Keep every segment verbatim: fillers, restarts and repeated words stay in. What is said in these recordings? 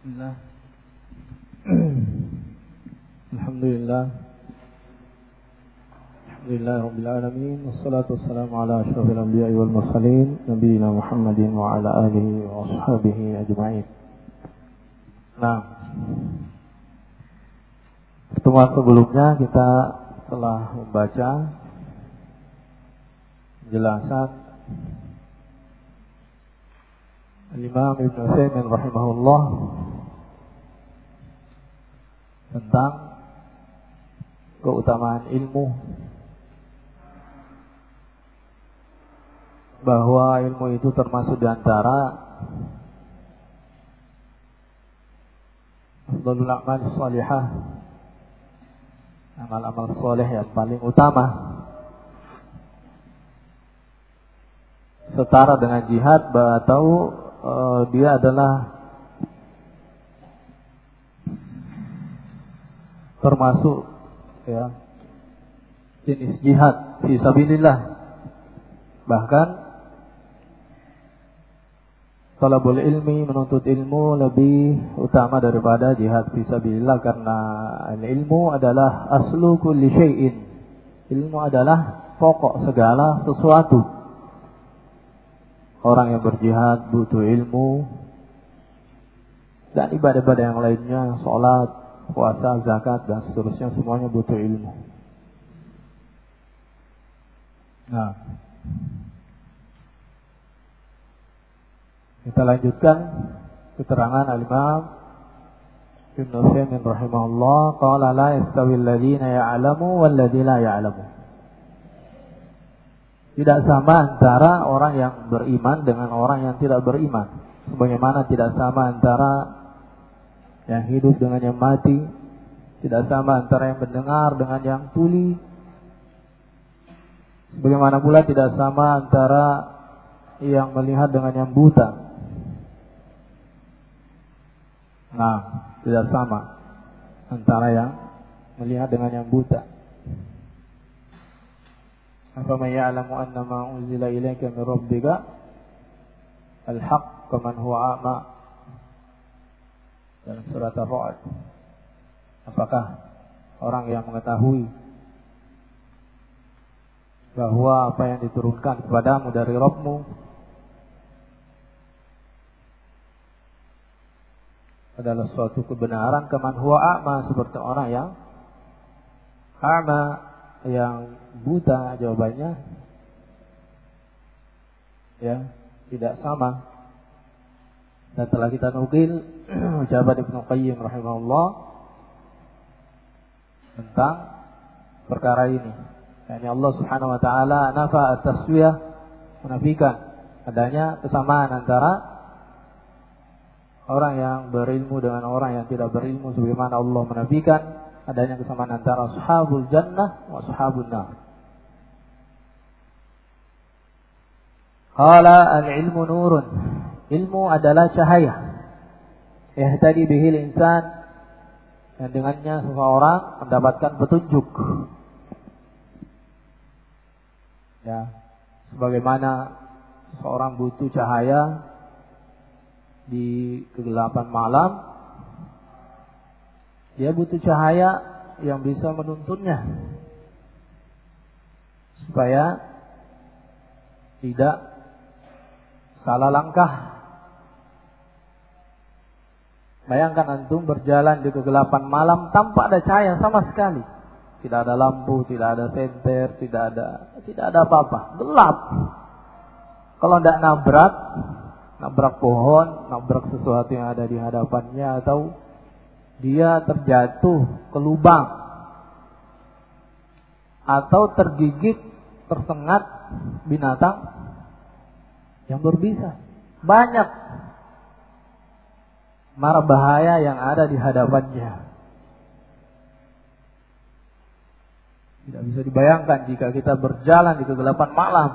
Bismillah. Alhamdulillah. Alhamdulillah rabbil alamin, wassalatu wassalamu ala asyrafil anbiya'i wal mursalin, nabiyina Muhammadin wa ala alihi wa ashabihi ajma'in. Nah, pertemuan sebelumnya kita telah membaca penjelasan Al-Imam Ibn Utsaimin rahimahullah tentang keutamaan ilmu, bahwa ilmu itu termasuk di antara afdhalul a'mal shalihah, amal-amal saleh yang paling utama, setara dengan jihad, atau uh, dia adalah termasuk ya jenis jihad fi sabilillah. Bahkan talabul ilmi, menuntut ilmu, lebih utama daripada jihad fi sabilillah, karena ilmu adalah aslu kulli syai'in. Ilmu adalah pokok segala sesuatu. Orang yang berjihad butuh ilmu, dan ibadah-ibadah yang lainnya, sholat, puasa, zakat, dan seterusnya, semuanya butuh ilmu. Nah, kita lanjutkan keterangan Al-Imam Ibn Utsaimin rahimahullah. Qala la yastawi alladhina ya'lamu walladhina la ya'lamu. Tidak sama antara orang yang beriman dengan orang yang tidak beriman. Sebagaimana tidak sama antara yang hidup dengan yang mati, tidak sama antara yang mendengar dengan yang tuli, sebagaimana pula tidak sama antara yang melihat dengan yang buta. Nah, tidak sama antara yang melihat dengan yang buta. Afaman ya'lamu annama unzila ilaika min rabbika al-haqq kaman huwa a'ma, dalam surat Ar-Ra'd. Apakah orang yang mengetahui bahwa apa yang diturunkan kepadamu dari Rabbmu adalah suatu kebenaran, kaman huwa a'ma, seperti orang yang a'ma, yang buta? Jawabannya ya tidak sama. Dan telah kita nukil ucapan Ibnu Qayyim rahimahullah tentang perkara ini. Yani Allah Subhanahu wa taala nafa at-taswiyah, menafikan adanya kesamaan antara orang yang berilmu dengan orang yang tidak berilmu, sebagaimana Allah menafikan adanya kesamaan antara ashabul jannah wa ashabun nar. Qala al-ilmu nurun. Ilmu adalah cahaya. Yahtadi bihil insan, dan dengannya seseorang mendapatkan petunjuk. Ya, sebagaimana seseorang butuh cahaya di kegelapan malam, dia butuh cahaya yang bisa menuntunnya supaya tidak salah langkah. Bayangkan antum berjalan di kegelapan malam tanpa ada cahaya sama sekali. Tidak ada lampu, tidak ada senter, tidak ada tidak ada apa-apa. Gelap. Kalau tidak nabrak, nabrak pohon, nabrak sesuatu yang ada di hadapannya, atau dia terjatuh ke lubang, atau tergigit, tersengat binatang yang berbisa. Banyak mara bahaya yang ada di hadapannya. Tidak bisa dibayangkan jika kita berjalan di kegelapan malam.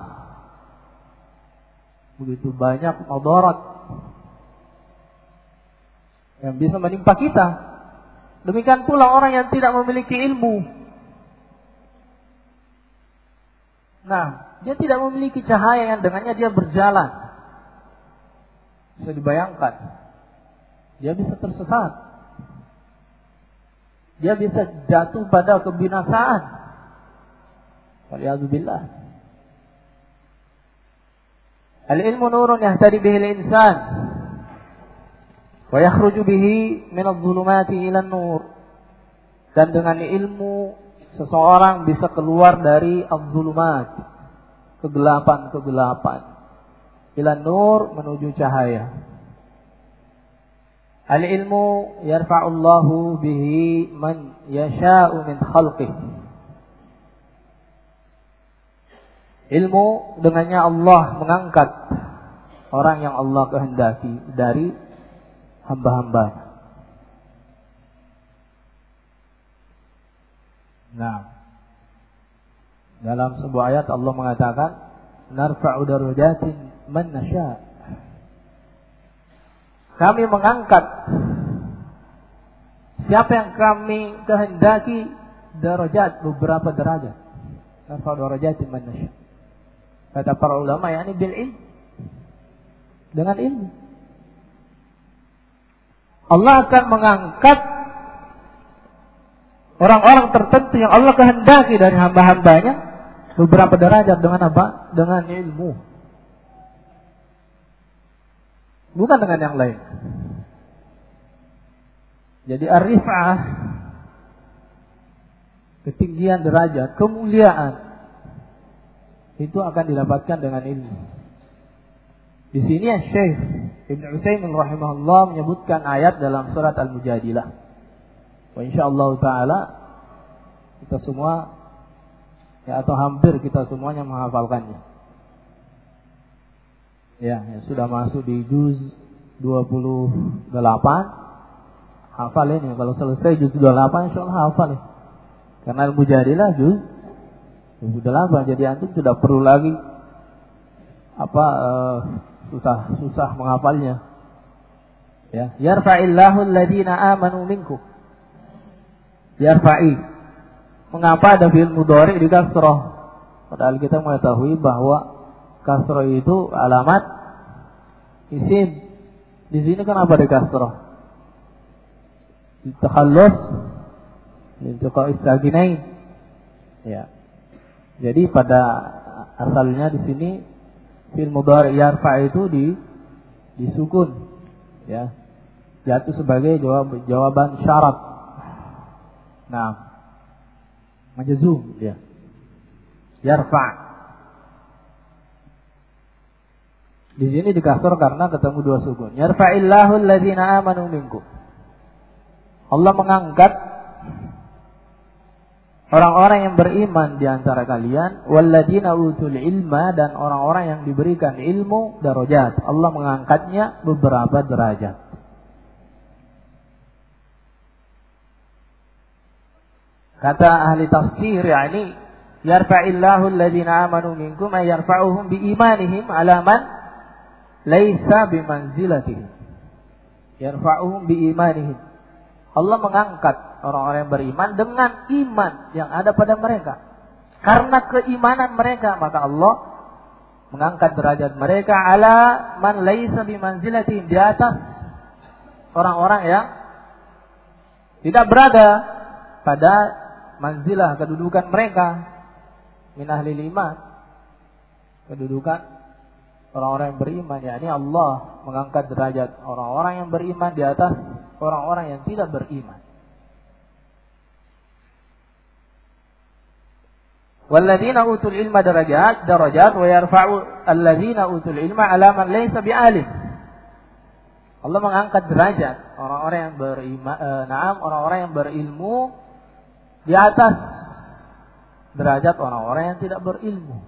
Begitu banyak mudarat yang bisa menimpa kita. Demikian pula orang yang tidak memiliki ilmu. Nah, dia tidak memiliki cahaya yang dengannya dia berjalan. Bisa dibayangkan dia bisa tersesat. Dia bisa jatuh pada kebinasaan. Waliyadzubillah. Al-ilmu nurun yahtadi bihi al-insan wa yakhruju bihi min adh-dhulumati ila an-nur. Dan dengan ilmu seseorang bisa keluar dari adh-dhulumat, kegelapan-kegelapan, ila nur, menuju cahaya. Al-ilmu yarfa'ullahu bihi man yasha'u min khalqih. Ilmu dengannya Allah mengangkat orang yang Allah kehendaki dari hamba-hamba. Nah, dalam sebuah ayat Allah mengatakan, narfa'u darajatin man nasha'. Kami mengangkat siapa yang kami kehendaki derajat, beberapa derajat. Narfa'u darajatin man nasha'. Kata para ulama, yakni bil ilm, dengan ilmu. Allah akan mengangkat orang-orang tertentu yang Allah kehendaki dari hamba-hambanya beberapa derajat dengan apa? Dengan ilmu. Bukan dengan yang lain. Jadi ar-rif'ah, ketinggian derajat, kemuliaan, itu akan didapatkan dengan ilmu. Di sini Syekh Ibn Utsaimin rahimahullah menyebutkan ayat dalam surat Al-Mujadilah. Wa insyaallah taala kita semua, ya, atau hampir kita semuanya menghafalkannya. Ya, ya sudah masuk di juz dua puluh delapan. Hafal ini, kalau selesai juz dua puluh delapan insyaallah hafal ya. Karena Al-Mujadilah juz dua puluh delapan, jadi antum tidak perlu lagi apa uh, susah-susah menghafalnya. Ya, yarfa'illahu alladhina amanu minkum. Yarfa'i. Mengapa ada fi'il mudhari di kasrah? Padahal kita mengetahui bahwa kasrah itu alamat isim. Di sini kenapa ada kasrah? Takhallus min tiqa'is sakinain. Ya. Jadi pada asalnya di sini fi'il mudhari yarfa itu di disukun, ya, jatuh sebagai jawab jawaban syarat. Nah, majzum, ya, yarfa. Di sini dikasar karena ketemu dua sukun. Yarfa'illahu alladhina amanu minkum. Allah mengangkat orang-orang yang beriman di antara kalian, walladzina utul ilma, dan orang-orang yang diberikan ilmu, darajat. Allah mengangkatnya beberapa derajat. Kata ahli tafsir, yakni yarfa'illahu alladzina amanu minkum ay yarfa'uhum bi imanihim ala man laisa bimanzilatihim. Yarfa'uhum bi imanihim. Allah mengangkat orang-orang yang beriman dengan iman yang ada pada mereka. Karena keimanan mereka, maka Allah mengangkat derajat mereka ala man laisa bimanzilatihim, di atas orang-orang yang tidak berada pada manzilah, kedudukan mereka, min ahli iman, kedudukan orang-orang yang beriman, yakni Allah mengangkat derajat orang-orang yang beriman di atas orang-orang yang tidak beriman. Walladzina utul ilma darajat darajat wa yarfa'u alladzina utul ilma ala man laysa bi'alim. Allah mengangkat derajat orang-orang yang beriman, eh, na'am, orang-orang yang berilmu di atas derajat orang-orang yang tidak berilmu.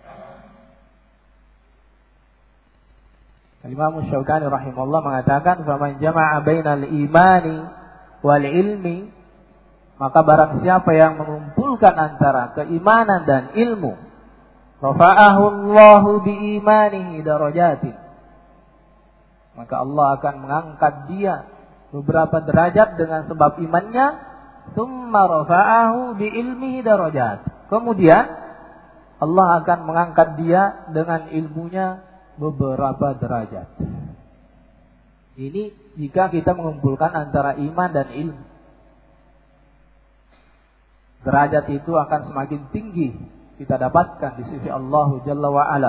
Imam Syaukani rahimahullah mengatakan, "Faman jama'a bainal imani wal ilmi," maka barang siapa yang mengumpulkan antara keimanan dan ilmu, rafa'ahu Allahu bi imanihi darajatin, maka Allah akan mengangkat dia beberapa derajat dengan sebab imannya. Tsumma rafa'ahu bi ilmihi darajat, kemudian Allah akan mengangkat dia dengan ilmunya beberapa derajat. Ini jika kita mengumpulkan antara iman dan ilmu. Derajat itu akan semakin tinggi kita dapatkan di sisi Allah Jalla wa Ala.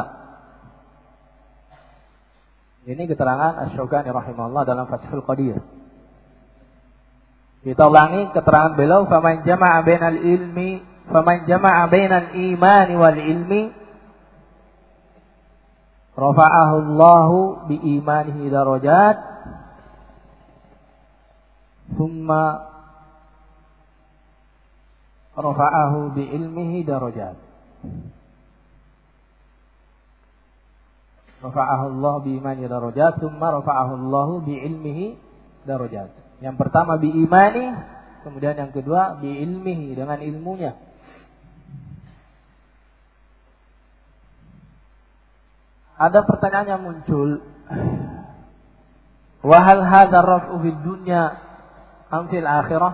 Ini keterangan Asy-Syaukani rahimahullah dalam Fathul Qadir. Kita ulangi keterangan beliau, faman jama'a bainal ilmi faman jama'a bainal imani wal ilmi rafa'ahu Allahu bi imanihi darajat thumma rafa'ahu bi ilmihi darajat. Rafa'ahu Allah bi imanihi darajat thumma rafa'ahu Allah bi ilmihi darajat. Yang pertama bi imani, kemudian yang kedua bi ilmihi, dengan ilmunya. Ada pertanyaan yang muncul, wa hal hadza raf'u fid dunya am fil akhirah?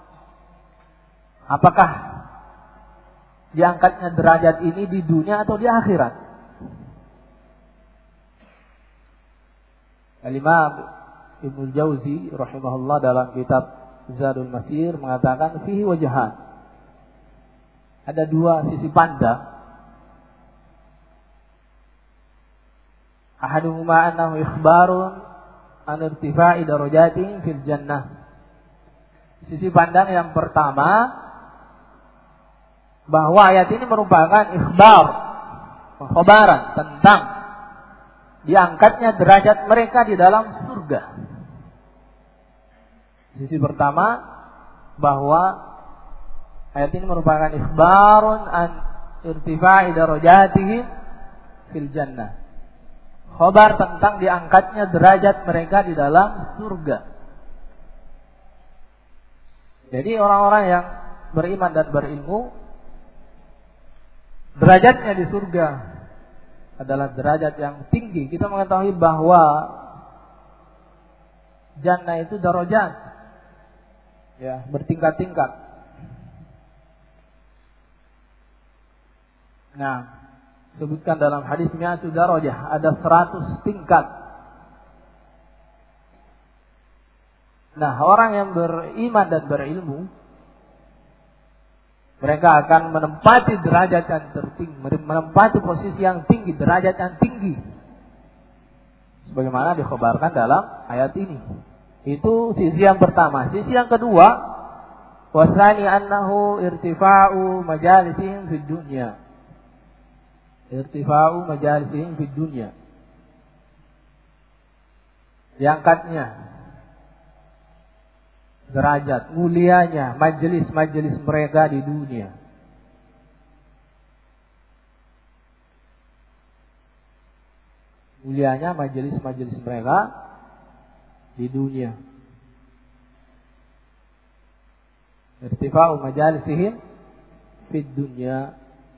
Apakah diangkatnya derajat ini di dunia atau di akhirat? Al-Imam Ibnu Jauzi rahimahullah dalam kitab Zadul Masir mengatakan fihi wajhan. Ada dua sisi pandang. Ahaduhuma annahu ikhbarun an irtifa'i darajatihim fil jannah. Sisi pandang yang pertama, bahwa ayat ini merupakan ikhbar, pengkhabaran tentang diangkatnya derajat mereka di dalam surga. Sisi pertama, bahwa ayat ini merupakan ikhbarun an irtifa'i darajatihim fil jannah. Khabar tentang diangkatnya derajat mereka di dalam surga. Jadi orang-orang yang beriman dan berilmu, derajatnya di surga adalah derajat yang tinggi. Kita mengetahui bahwa jannah itu darajat, ya, bertingkat-tingkat. Nah, sebutkan dalam hadis mi'atu darajah, ada seratus tingkat. Nah, orang yang beriman dan berilmu, mereka akan menempati derajat yang tertinggi, menempati posisi yang tinggi, derajat yang tinggi, sebagaimana dikhabarkan dalam ayat ini. Itu sisi yang pertama. Sisi yang kedua, wasani annahu irtifa'u majalisihim fid dunya. Irtifa'u majalisihim fid dunya. Diangkatnya derajat, mulianya majelis-majelis mereka di dunia. Mulianya majelis-majelis mereka di dunia. Irtifa'u majalisihim fid dunya.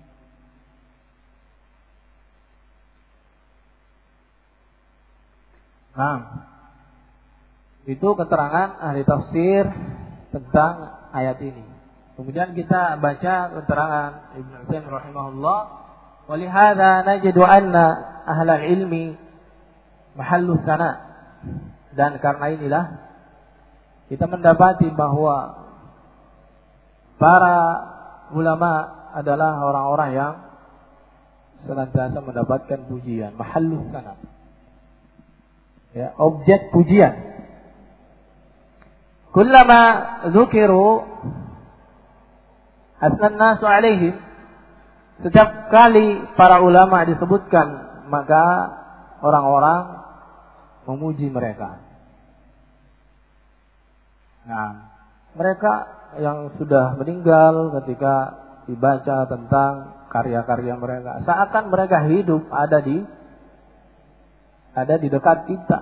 Nah, itu keterangan ahli tafsir tentang ayat ini. Kemudian kita baca keterangan Ibnu Utsaimin rahimahullah, wa li hadza najidu anna ahlal ilmi mahallu tsana. Dan karena inilah kita mendapati bahwa para ulama adalah orang-orang yang senantiasa mendapatkan pujian, mahallu tsana. Ya, objek pujian. Kullama dzukiru asnan nasu alaihim, setiap kali para ulama disebutkan, maka orang-orang memuji mereka. Nah, mereka yang sudah meninggal ketika dibaca tentang karya-karya mereka, seakan mereka hidup ada di ada di dekat kita.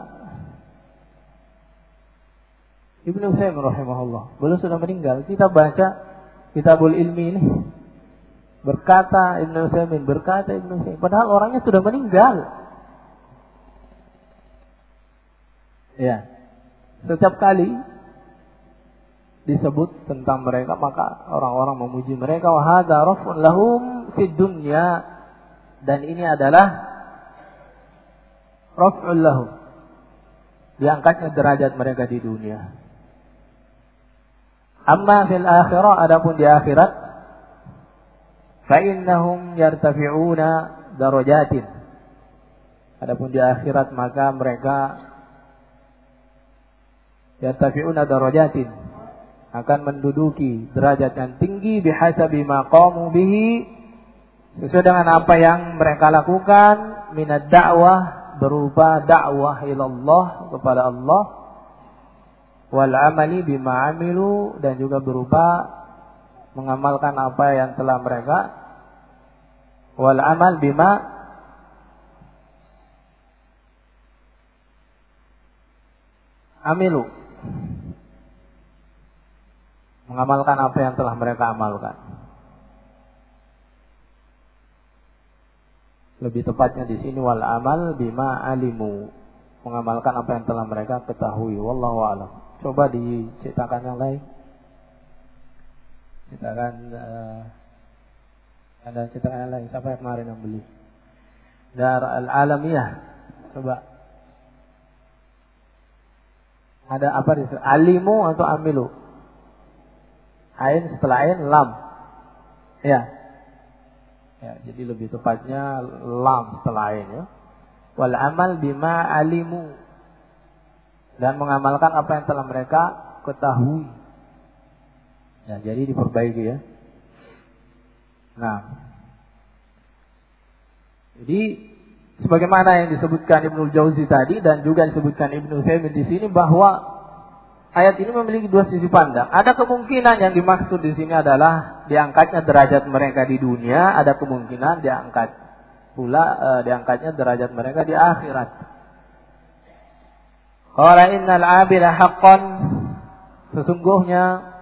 Ibnu Utsaimin rahimahullah, beliau sudah meninggal. Kita baca Kitabul Ilmi ini, berkata Ibnu Utsaimin, berkata Ibnu Utsaimin, padahal orangnya sudah meninggal. Ya, setiap kali disebut tentang mereka, maka orang-orang memuji mereka. Wa hadza raf'un lahum fid dunya, dan ini adalah raf'un lahum, diangkatnya derajat mereka di dunia. Amma fil akhirah, adapun di akhirat, fa innahum yartafi'una darajatin. Adapun di akhirat maka mereka yartafi'una darajatin, akan menduduki derajat yang tinggi bihasabi ma qamu bihi, sesuai dengan apa yang mereka lakukan, minad da'wah, berupa dakwah ilallah, kepada Allah, wal amali bima amilu, dan juga berupa mengamalkan apa yang telah mereka, wal amal bima amilu, mengamalkan apa yang telah mereka amalkan. Lebih tepatnya di sini wal amal bima alimu, mengamalkan apa yang telah mereka ketahui. Wallahu a'lam. Coba diciptakan yang lain. Ciptakan uh, ada ciptakan yang lain. Siapa yang kemarin yang beli? Dar al-alamiyah. Coba. Ada apa di sini? Alimu atau amilu? Ain setelah ain lam. Ya. Ya, jadi lebih tepatnya lam setelah ain ya. Wal amal bima alimu, dan mengamalkan apa yang telah mereka ketahui. Ya, jadi diperbaiki ya. Nah, jadi sebagaimana yang disebutkan Ibnu Jauzi tadi dan juga disebutkan Ibnu Utsaimin di sini, bahwa ayat ini memiliki dua sisi pandang. Ada kemungkinan yang dimaksud di sini adalah diangkatnya derajat mereka di dunia, ada kemungkinan diangkat pula e, diangkatnya derajat mereka di akhirat. Qala innal 'abida haqqan, sesungguhnya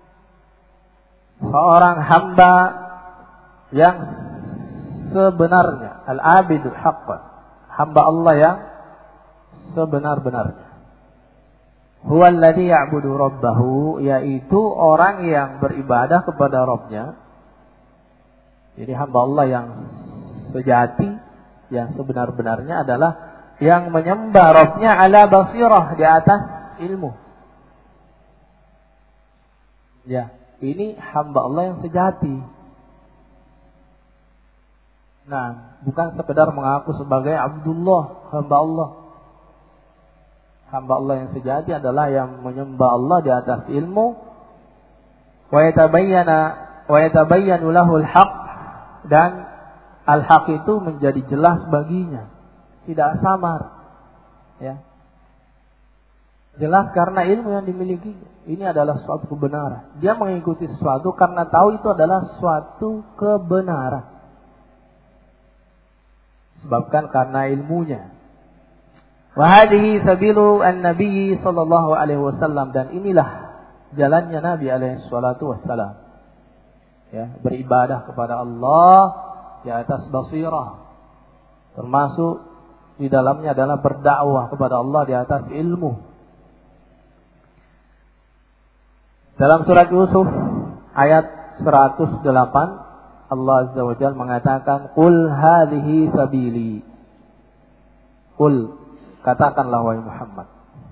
seorang hamba yang sebenarnya, al-'abidu haqqan, hamba Allah yang sebenar-benarnya. Huwa alladhi ya'budu rabbahu, yaitu orang yang beribadah kepada Rabbnya. Jadi hamba Allah yang sejati, yang sebenar-benarnya adalah yang menyembah Rabbnya ala basirah, di atas ilmu. Ya, ini hamba Allah yang sejati. Nah, bukan sekedar mengaku sebagai Abdullah, hamba Allah. Hamba Allah yang sejati adalah yang menyembah Allah di atas ilmu, wa yatabayyana wa yatabayyanu lahul haqq, dan al-haq itu menjadi jelas baginya, tidak samar. Ya. Jelas karena ilmu yang dimiliki. Ini adalah suatu kebenaran. Dia mengikuti sesuatu karena tahu itu adalah suatu kebenaran. Sebabkan karena ilmunya. Wa hadhihi sabilu an-nabi sallallahu alaihi wasallam, dan inilah jalannya Nabi alaihi salatu wassalam. Ya, beribadah kepada Allah di atas basirah. Termasuk di dalamnya adalah berdakwah kepada Allah di atas ilmu. Dalam surat Yusuf ayat seratus delapan, Allah Azza wa Jalla mengatakan, "Qul hadhihi sabili." Qul, katakanlah wahai Muhammad,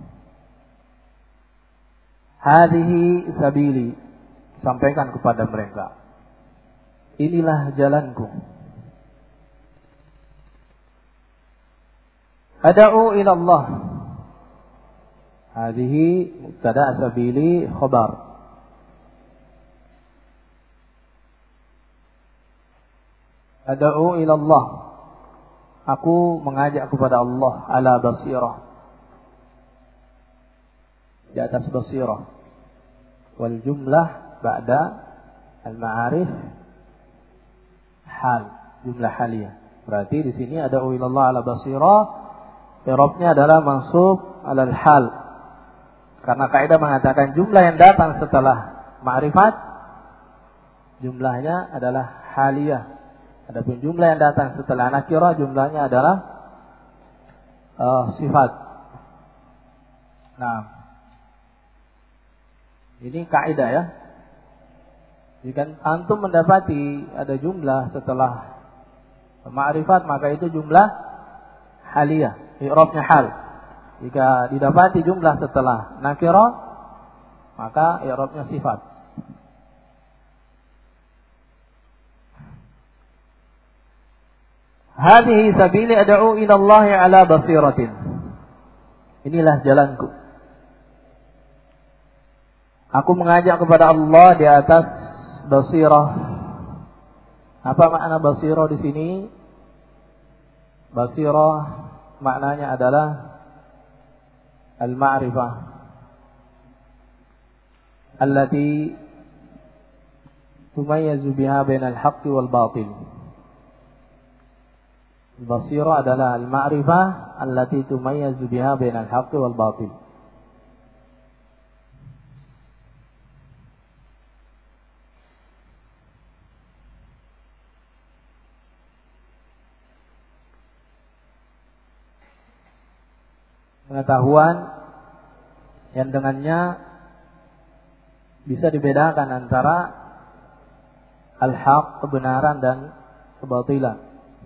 hadhihi sabili, sampaikan kepada mereka, inilah jalanku. Ad'u ila Allah. Hadhihi mubtada, sabili khabar. Ad'u ila Allah. Aku mengajak kepada Allah ala basirah, di atas basirah. Wal jumlah ba'da al-ma'arif hal, jumlah haliyah. Berarti di sini ada ila Allah ala basirah, i'rabnya adalah mansub ala al-hal. Karena kaidah mengatakan jumlah yang datang setelah ma'rifat jumlahnya adalah haliyah. Adapun jumlah yang datang setelah nakirah jumlahnya adalah uh, sifat. Nah, ini kaidah ya. Jika antum mendapati ada jumlah setelah ma'rifat, maka itu jumlah haliyah, i'rabnya hal. Jika didapati jumlah setelah nakirah, maka i'rabnya sifat. Hadhihi sabili ad'u ila Allah ala basiratin. Inilah jalanku. Aku mengajak kepada Allah di atas basirah. Apa makna basirah di sini? Basirah maknanya adalah al-ma'rifah allati tumayyizu biha bainal haqqi wal batil. Basirah adalah al-ma'rifah allati tumayyizu biha bainal haqqi wal batil. Pengetahuan yang dengannya bisa dibedakan antara al-haq, kebenaran, dan kebatilan.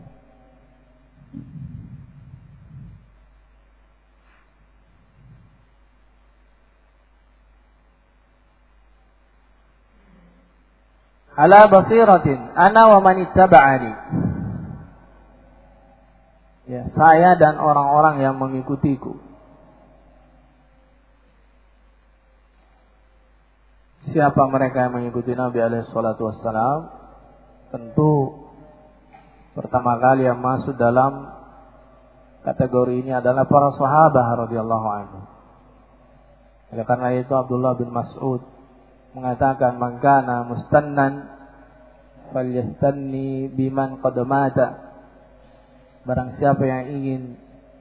Ala basiratin ana wa man ittaba'ani. Ya, saya dan orang-orang yang mengikutiku. Siapa mereka yang mengikuti Nabi alaihi salatu wassalam? Tentu pertama kali yang masuk dalam kategori ini adalah para sahabat radhiyallahu anhu. Oleh karena itu Abdullah bin Mas'ud mengatakan, "Man kana mustannan falyastanni biman qad mata." Barang siapa yang ingin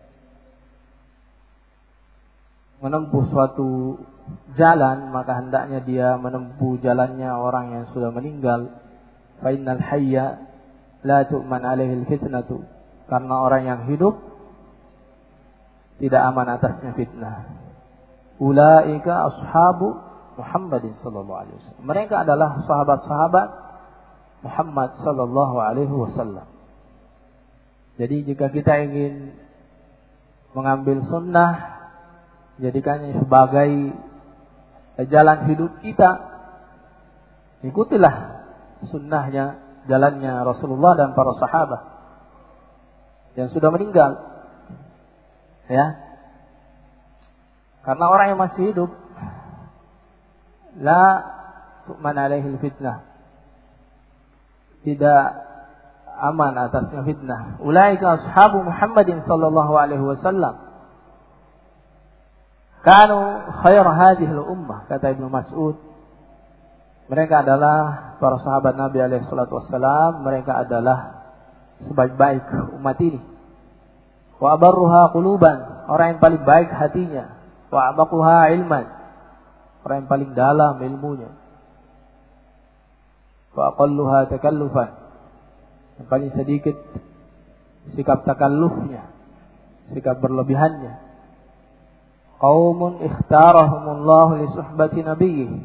menempuh suatu jalan, maka hendaknya dia menempuh jalannya orang yang sudah meninggal. Fa innal hayya la tu'man alaihi fitnatu. Karena orang yang hidup tidak aman atasnya fitnah. Ulaika ashabu Muhammadin sallallahu alaihi wasallam. Mereka adalah sahabat-sahabat Muhammad sallallahu alaihi wasallam. Jadi jika kita ingin mengambil sunnah, jadikannya sebagai jalan hidup kita, ikutilah sunnahnya, jalannya Rasulullah dan para sahabat yang sudah meninggal. Ya, karena orang yang masih hidup, la tu'man alaihi fitnah, tidak aman atasnya fitnah. Ulaika ashabu Muhammadin sallallahu alaihi wasallam. Kanu khair hadhihi al-ummah, kata Ibnu Mas'ud. Mereka adalah para sahabat Nabi alaihi salatu wassalam, mereka adalah sebaik-baik umat ini. Wa abarruha quluban, orang yang paling baik hatinya. Wa amaquha ilman, orang yang paling dalam ilmunya. Wa aqalluha takallufan, yang paling sedikit sikap takallufnya, sikap berlebihannya. Qaumun ikhtarahumullahu li suhbati nabiyih.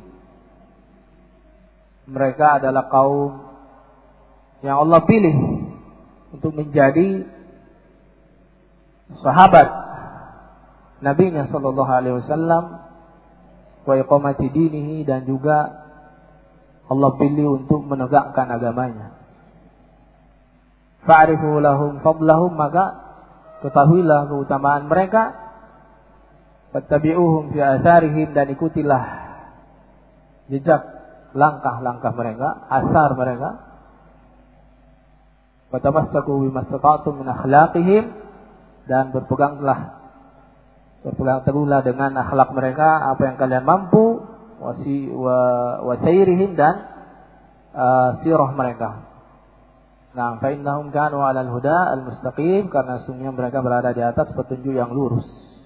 Mereka adalah kaum yang Allah pilih untuk menjadi sahabat Nabi-Nya sallallahu alaihi wasallam, wa iqamati dinihi, dan juga Allah pilih untuk menegakkan agamanya. Fa'rifu lahum fadlahum, maka ketahuilah keutamaan mereka. Fattabi'uhum fi atharihim, dan ikutilah jejak langkah-langkah mereka, asar mereka. Fatamassaku bimastata'tum min akhlaqihim, dan berpeganglah berpegang teguhlah dengan akhlak mereka, apa yang kalian mampu, wasi wa wasairihim, dan uh, sirah mereka. Nah, fa innahum kanu 'alal huda al-mustaqim, karena sungguhnya mereka berada di atas petunjuk yang lurus.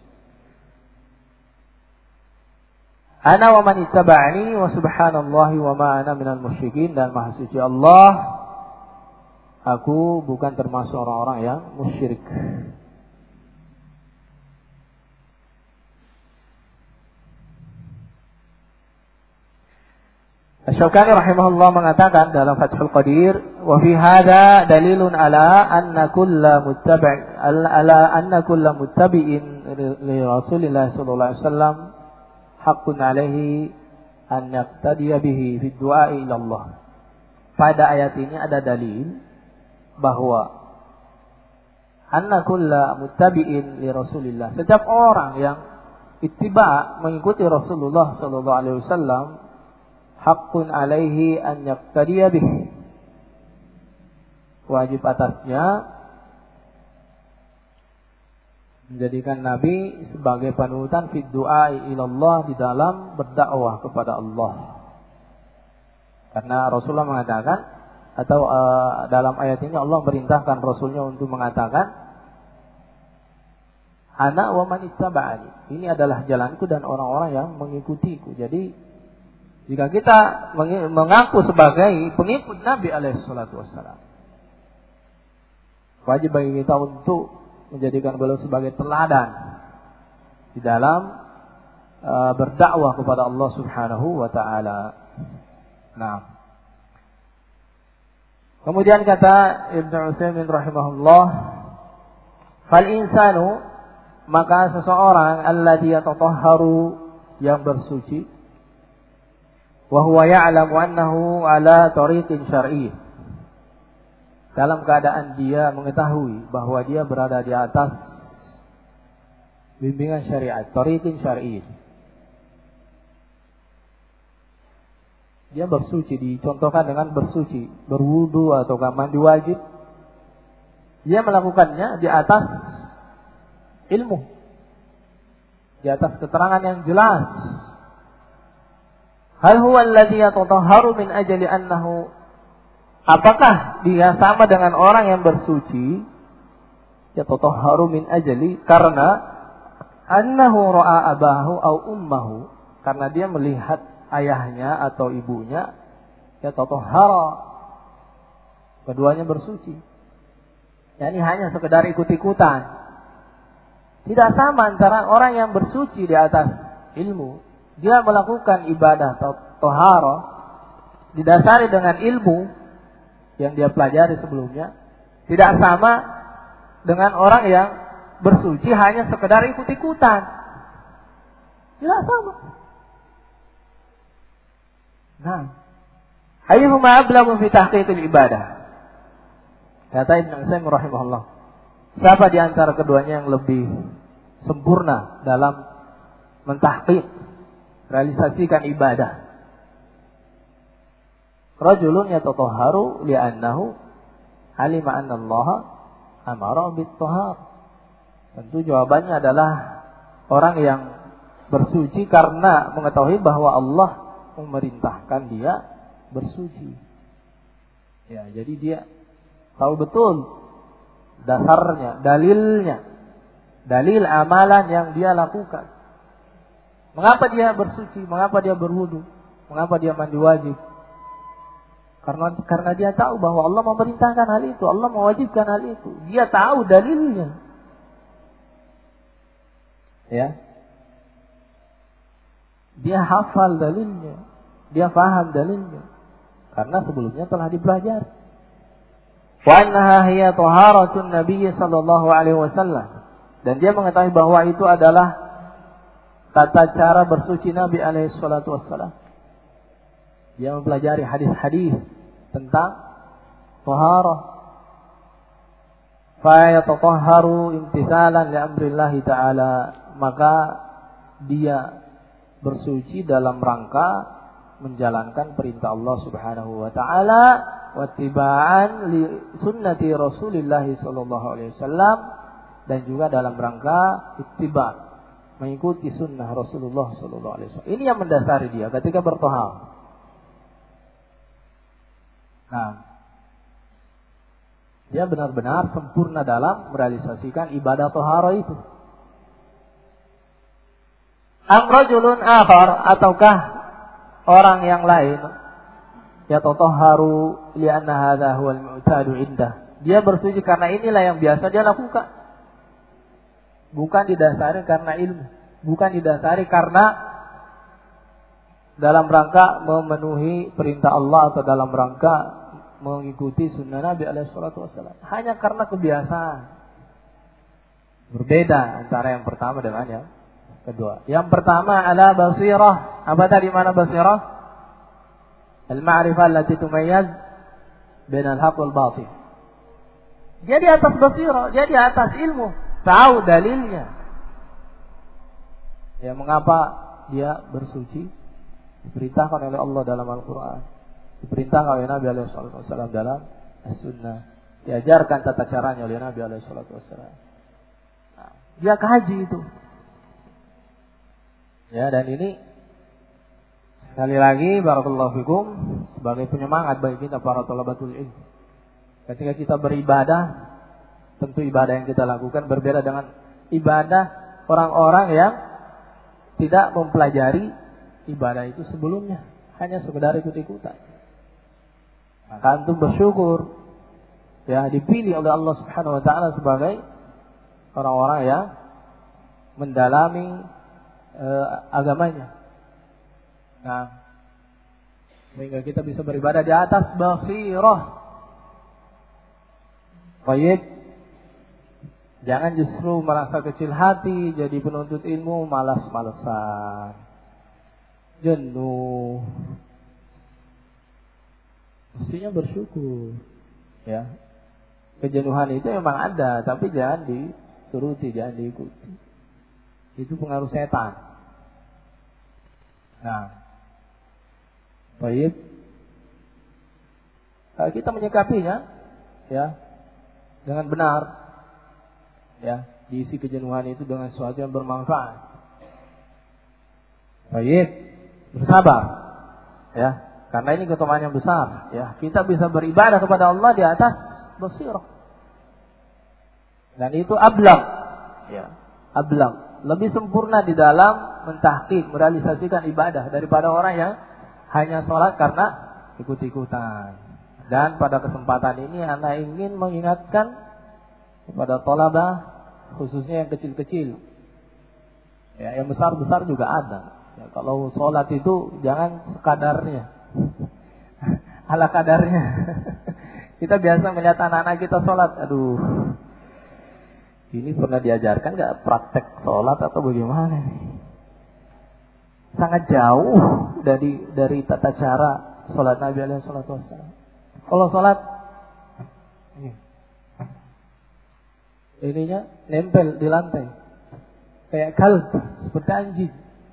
Ana wa man ittaba'ani wa subhanallahi wa ma ana minal musyrikin, dan maha suci Allah, aku bukan termasuk orang-orang yang musyrik. Asy-Syaukani rahimahullah mengatakan dalam Fathul Qadir, wa fi hadza dalilun ala anna kulla muttabi' ala anna kulla muttabi'in li Rasulillah sallallahu alaihi wasallam haqqun alaihi an yaqtadiya bihi fi du'a ila Allah. Pada ayat ini ada dalil bahwa anna kulla muttabi'in li Rasulillah, setiap orang yang ittiba mengikuti Rasulullah sallallahu alaihi wasallam, haqqun alaihi an yaqtadiya bihi, wajib atasnya menjadikan Nabi sebagai panutan fi du'a ilallah, di dalam berdakwah kepada Allah. Karena Rasulullah mengatakan, atau uh, dalam ayat ini Allah merintahkan Rasulnya untuk mengatakan, ana wa man ittaba'ani, ini adalah jalanku dan orang-orang yang mengikutiku. Jadi jika kita mengaku sebagai pengikut Nabi alaihi salatu wassalam, wajib bagi kita untuk menjadikan beliau sebagai teladan di dalam uh, berdakwah kepada Allah Subhanahu wa taala. Nah. Kemudian kata Ibnu Utsaimin rahimahullah, fal insanu, maka seseorang alladzi yatatahharu, yang bersuci, wa huwa ya'lamu annahu ala tariqin syar'i, dalam keadaan dia mengetahui bahwa dia berada di atas bimbingan syariat, tariqin syar'i. Dia bersuci, dicontohkan dengan bersuci, berwudu atau mandi wajib. Dia melakukannya di atas ilmu, di atas keterangan yang jelas. Hal huwa alladhi yatatahharu min ajli annahu, apakah dia sama dengan orang yang bersuci yatatahharu min ajli, karena annahu ra'a abahu au ummahu, karena dia melihat ayahnya atau ibunya yatatahhara, keduanya bersuci. Yani hanya sekedar ikut-ikutan. Tidak sama antara orang yang bersuci di atas ilmu, dia melakukan ibadah atau tohara didasari dengan ilmu yang dia pelajari sebelumnya, tidak sama dengan orang yang bersuci hanya sekedar ikut-ikutan. Tidak sama. Nah, ayyuhuma ablagu fi tahqiqil ibadah. Kata Ibnu Utsaimin rahimahullah, siapa di antara keduanya yang lebih sempurna dalam mentahqiq, realisasikan ibadah? Rajulun yatatahharu li'annahu alima anna Allah amara bit-tahar. Tentu jawabannya adalah orang yang bersuci karena mengetahui bahwa Allah memerintahkan dia bersuci. Ya, jadi dia tahu betul dasarnya, dalilnya, dalil amalan yang dia lakukan. Mengapa dia bersuci? Mengapa dia berwudu? Mengapa dia mandi wajib? Karena karena dia tahu bahwa Allah memerintahkan hal itu, Allah mewajibkan hal itu. Dia tahu dalilnya. Ya. Dia hafal dalilnya, dia faham dalilnya, karena sebelumnya telah dipelajari. Wa annaha hiya taharatun Nabi sallallahu alaihi wasallam, dan dia mengetahui bahwa itu adalah tata cara bersuci Nabi alaihi salatu wassalam. Dia mempelajari hadis-hadis tentang taharah. Fa yatatahharu imtithalan li amrillahi ta'ala, maka dia bersuci dalam rangka menjalankan perintah Allah Subhanahu wa taala, wattiba'an li sunnati Rasulillah sallallahu alaihi wasallam, dan juga dalam rangka ittiba, mengikuti sunnah Rasulullah sallallahu alaihi wasallam. Ini yang mendasari dia ketika bertohar. Nah, dia benar-benar sempurna dalam merealisasikan ibadah tohara itu. Am rajulun akhar, ataukah orang yang lain, yatatahharu li'anna hadza huwal mu'tadu indah, dia bersuci karena inilah yang biasa dia lakukan, bukan didasari karena ilmu, bukan didasari karena dalam rangka memenuhi perintah Allah atau dalam rangka mengikuti sunnah Nabi alaihi salatu wasallam. Hanya karena kebiasaan. Berbeda antara yang pertama dengan yang kedua. Yang pertama ala basirah. Apa tadi mana basirah? Al-ma'rifah allati tumayyaz bainal haqq wal batil. Dia di atas basirah, dia di atas ilmu, tahu dalilnya. Ya, mengapa dia bersuci? Diperintahkan oleh Allah dalam Al-Quran, diperintahkan oleh Nabi alaihi salatu wasallam dalam As-Sunnah, diajarkan tata caranya oleh Nabi alaihi salatu wasallam. Nah, dia kaji itu. Ya, dan ini sekali lagi barakallahu fikum sebagai penyemangat bagi kita para thalabatul ilm. Ketika kita beribadah, tentu ibadah yang kita lakukan berbeda dengan ibadah orang-orang yang tidak mempelajari ibadah itu sebelumnya, hanya sekedar ikut-ikutan. Maka antum bersyukur ya dipilih oleh Allah Subhanahu wa taala sebagai orang-orang yang mendalami uh, agamanya. Nah, sehingga kita bisa beribadah di atas basirah. Baik, jangan justru merasa kecil hati, jadi penuntut ilmu malas-malesan, jenuh. Mestinya bersyukur. Ya, kejenuhan itu memang ada, tapi jangan dituruti, jangan diikuti. Itu pengaruh setan. Nah, baik, kita menyikapinya, ya, dengan benar. Ya, diisi kejenuhan itu dengan sesuatu yang bermanfaat. Baik, bersabar. Ya, karena ini keutamaan yang besar. Ya, kita bisa beribadah kepada Allah di atas basirah. Dan itu ablag. Ya, ablag. Lebih sempurna di dalam mentahqiq, merealisasikan ibadah daripada orang yang hanya sholat karena ikut-ikutan. Dan pada kesempatan ini anak ingin mengingatkan kepada thalabah, khususnya yang kecil-kecil. Ya, yang besar-besar juga ada. Ya, kalau sholat itu jangan sekadarnya, ala kadarnya. Kita biasa melihat anak-anak kita sholat, aduh, ini pernah diajarkan nggak praktek sholat atau bagaimana nih? Sangat jauh dari dari tata cara sholat Nabi alaihi salatu wassalam. Kalau sholat ini, ininya nempel di lantai kayak kalb, seperti anjing.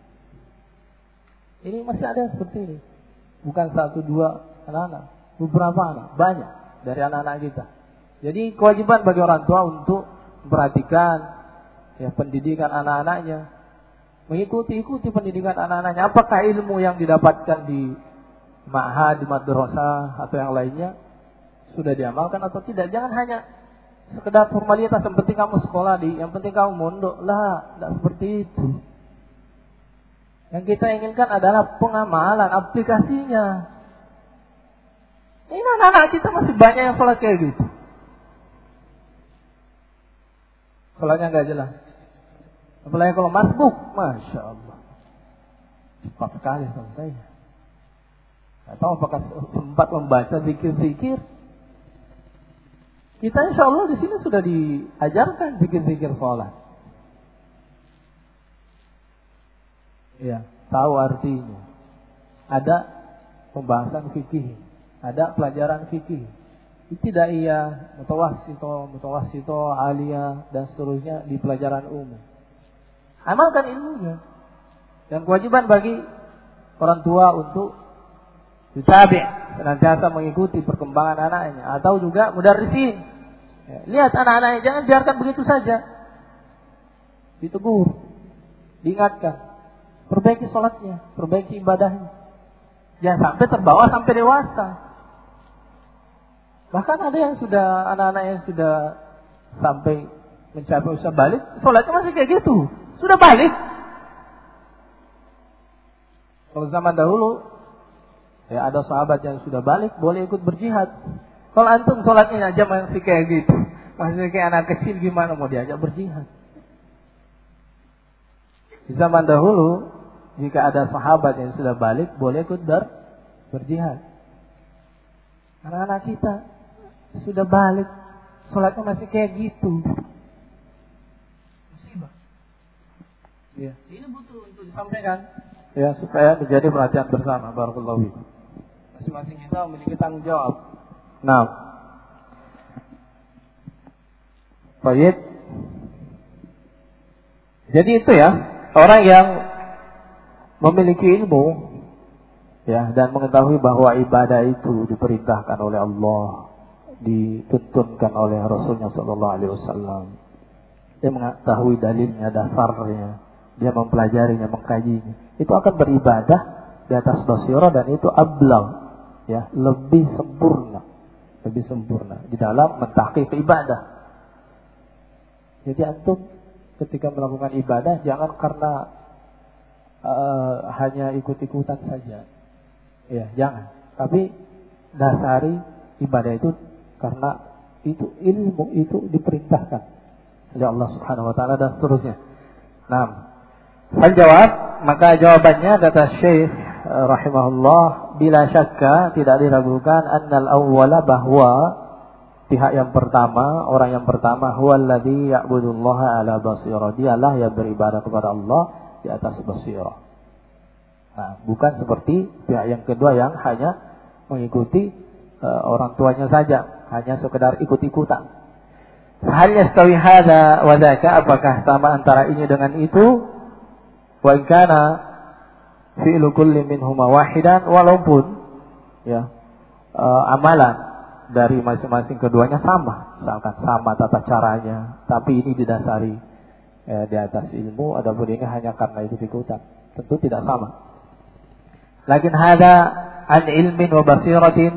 Ini masih ada seperti ini. Bukan satu dua anak-anak, beberapa anak, banyak dari anak-anak kita. Jadi kewajiban bagi orang tua untuk memperhatikan ya pendidikan anak-anaknya, mengikuti-ikuti pendidikan anak-anaknya. Apakah ilmu yang didapatkan di ma'had, di madrasah atau yang lainnya sudah diamalkan atau tidak? Jangan hanya sekedar formalitas, yang penting kamu sekolah di, yang penting kamu mondok. Lah, tidak seperti itu. Yang kita inginkan adalah pengamalan, aplikasinya. Ini anak-anak kita masih banyak yang sholat kayak gitu. Sholatnya nggak jelas. Apalagi kalau masbuk, masya Allah, cepat sekali selesainya. Atau apakah sempat membaca zikir-zikir? Kita insya Allah di sini sudah diajarkan zikir-zikir sholat. Ya, tahu artinya. Ada pembahasan fikih, ada pelajaran fikih. Ibtidaiyah, mutawassito, mutawassito, aliyah dan seterusnya di pelajaran umum. Amalkan ilmunya. Dan kewajiban bagi orang tua untuk ditabi', senantiasa mengikuti perkembangan anaknya, atau juga mudarrisin. Ya, lihat anak-anaknya, jangan biarkan begitu saja. Ditegur, diingatkan, perbaiki sholatnya, perbaiki ibadahnya. Jangan sampai terbawa sampai dewasa. Bahkan ada yang sudah, anak-anak yang sudah sampai mencapai usia balik, sholatnya masih kayak gitu, sudah balik. Kalau zaman dahulu, ya ada sahabat yang sudah balik boleh ikut berjihad. Kalau antum sholatnya aja masih kayak gitu, masih kayak anak kecil, gimana mau diajak berjihad? Di zaman dahulu jika ada sahabat yang sudah balik, boleh ikut ber, berjihad. Anak-anak kita sudah balik, sholatnya masih kayak gitu. Musibah. Ya. Ini butuh untuk disampaikan. Ya, supaya menjadi perhatian bersama. Barakallahu fiikum. Masing-masing kita memiliki tanggung jawab. Nah, baik. Jadi itu ya, orang yang memiliki ilmu ya dan mengetahui bahwa ibadah itu diperintahkan oleh Allah, dituntunkan oleh Rasulnya sallallahu alaihi wasallam. Dia mengetahui dalilnya, dasarnya, dia mempelajarinya, mengkajinya. Itu akan beribadah di atas basirah dan itu ablag, ya, lebih sempurna, lebih sempurna di dalam mentahqiq ibadah. Jadi antum ketika melakukan ibadah jangan karena uh, hanya ikut-ikutan saja. Ya, jangan. Tapi dasari ibadah itu karena itu ilmu itu diperintahkan oleh Allah Subhanahu wa taala dan seterusnya. Nah, hal jawab, maka jawabannya kata Syekh rahimahullah, bila syakka, tidak diragukan, annal awwala, bahwa pihak yang pertama, orang yang pertama, huwallazi ya'budullaha ala basirah, dialah yang beribadah kepada Allah di atas basirah. Nah, bukan seperti pihak yang kedua yang hanya mengikuti uh, orang tuanya saja, hanya sekedar ikut-ikutan. Hal yastawi hadza wa dzaka, apakah sama antara ini dengan itu? Wa in kana fi'lu kulli minhuma wahidan, walaupun ya uh, amalan dari masing-masing keduanya sama, misalkan sama tata caranya, tapi ini didasari ya, di atas ilmu, adapun ini hanya karena ikut-ikutan, tentu tidak sama. Lakin hada an ilmin wa basiratin,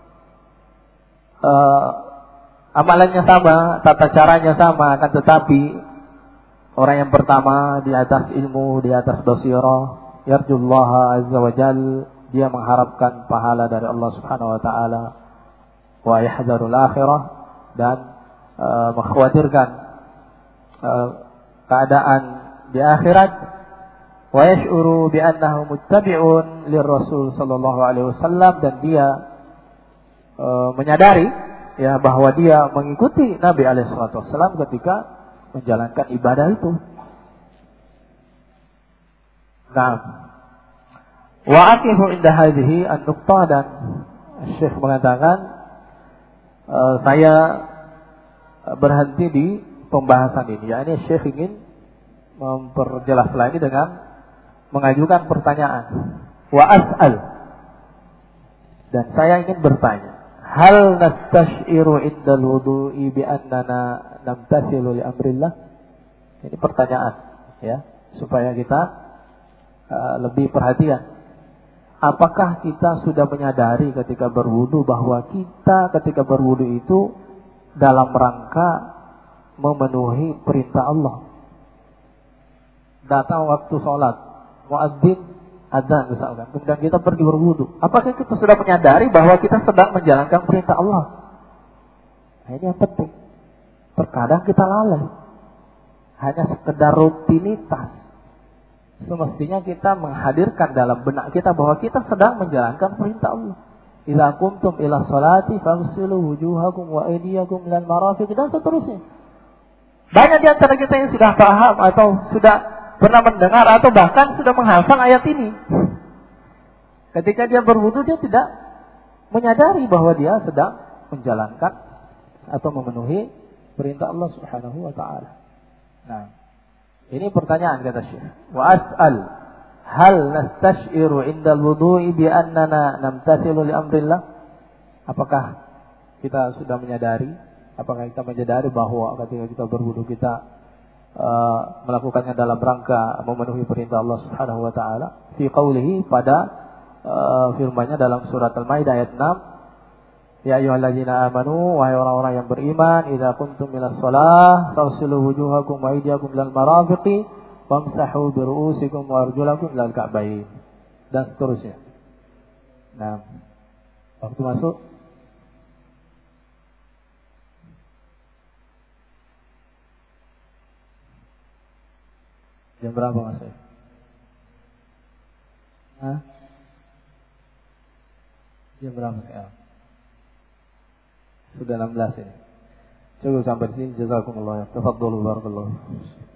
uh, amalannya sama, tata caranya sama, akan tetapi orang yang pertama di atas ilmu, di atas basirah, yarjullaha azza wa jal, dia mengharapkan pahala dari Allah Subhanahu wa taala, wa yahdharul akhirah, dan uh, mengkhawatirkan uh, keadaan di akhirat, wa yash'uru bi annahu muttabi'un lirrasul sallallahu alaihi wasallam, dan dia uh, menyadari ya bahwa dia mengikuti Nabi alaihi wasallam ketika menjalankan ibadah itu. Nah, wa aqifu inda hadhihi an-nuqtah, dan Syekh mengatakan uh, saya berhenti di pembahasan ini. Ya, ini Syekh ingin memperjelas lagi dengan mengajukan pertanyaan. Wa as'al, dan saya ingin bertanya, hal nastash'iru indal wudu'i bi annana namtathilu li amrillah? Ini pertanyaan ya, supaya kita uh, lebih perhatian. Apakah kita sudah menyadari ketika berwudu bahwa kita ketika berwudu itu dalam rangka memenuhi perintah Allah? Datang waktu sholat, muadzin adzan misalkan, kemudian kita pergi berwudu, apakah kita sudah menyadari bahwa kita sedang menjalankan perintah Allah? Nah, ini yang penting. Terkadang kita lalai, hanya sekedar rutinitas. Semestinya kita menghadirkan dalam benak kita bahwa kita sedang menjalankan perintah Allah. Idza qumtum ila sholati faghsilu wujuhakum wa aydiyakum ilal marafiq, dan seterusnya. Banyak di antara kita yang sudah paham atau sudah pernah mendengar atau bahkan sudah menghafal ayat ini. Ketika dia berwudu, dia tidak menyadari bahwa dia sedang menjalankan atau memenuhi perintah Allah Subhanahu wa taala. Nah, ini pertanyaan kata Syekh. Wa as'al, hal nastash'iru indal wudu'i bi annana namtathilu li amrillah? Apakah kita sudah menyadari, apakah kita menyadari bahwa ketika kita berwudu kita Uh, melakukannya dalam rangka memenuhi perintah Allah Subhanahu wa taala? Fi qaulihi, pada uh, firman-Nya dalam surat Al-Maidah ayat enam, ya ayyuhalladzina amanu, wahai orang-orang yang beriman, idza kuntum ilas shalah faghsilu wujuhakum wa aydiyakum ilal marafiqi wamsahu bi ru'usikum wa arjulakum ilal ka'bayn, dan seterusnya. Nah, waktu masuk jam berapa Mas? Hah? Jam berapa sekarang? Sudah enam belas ini. Cukup sampai di sini. Jazakumullah. Tafadhalu barakallahu.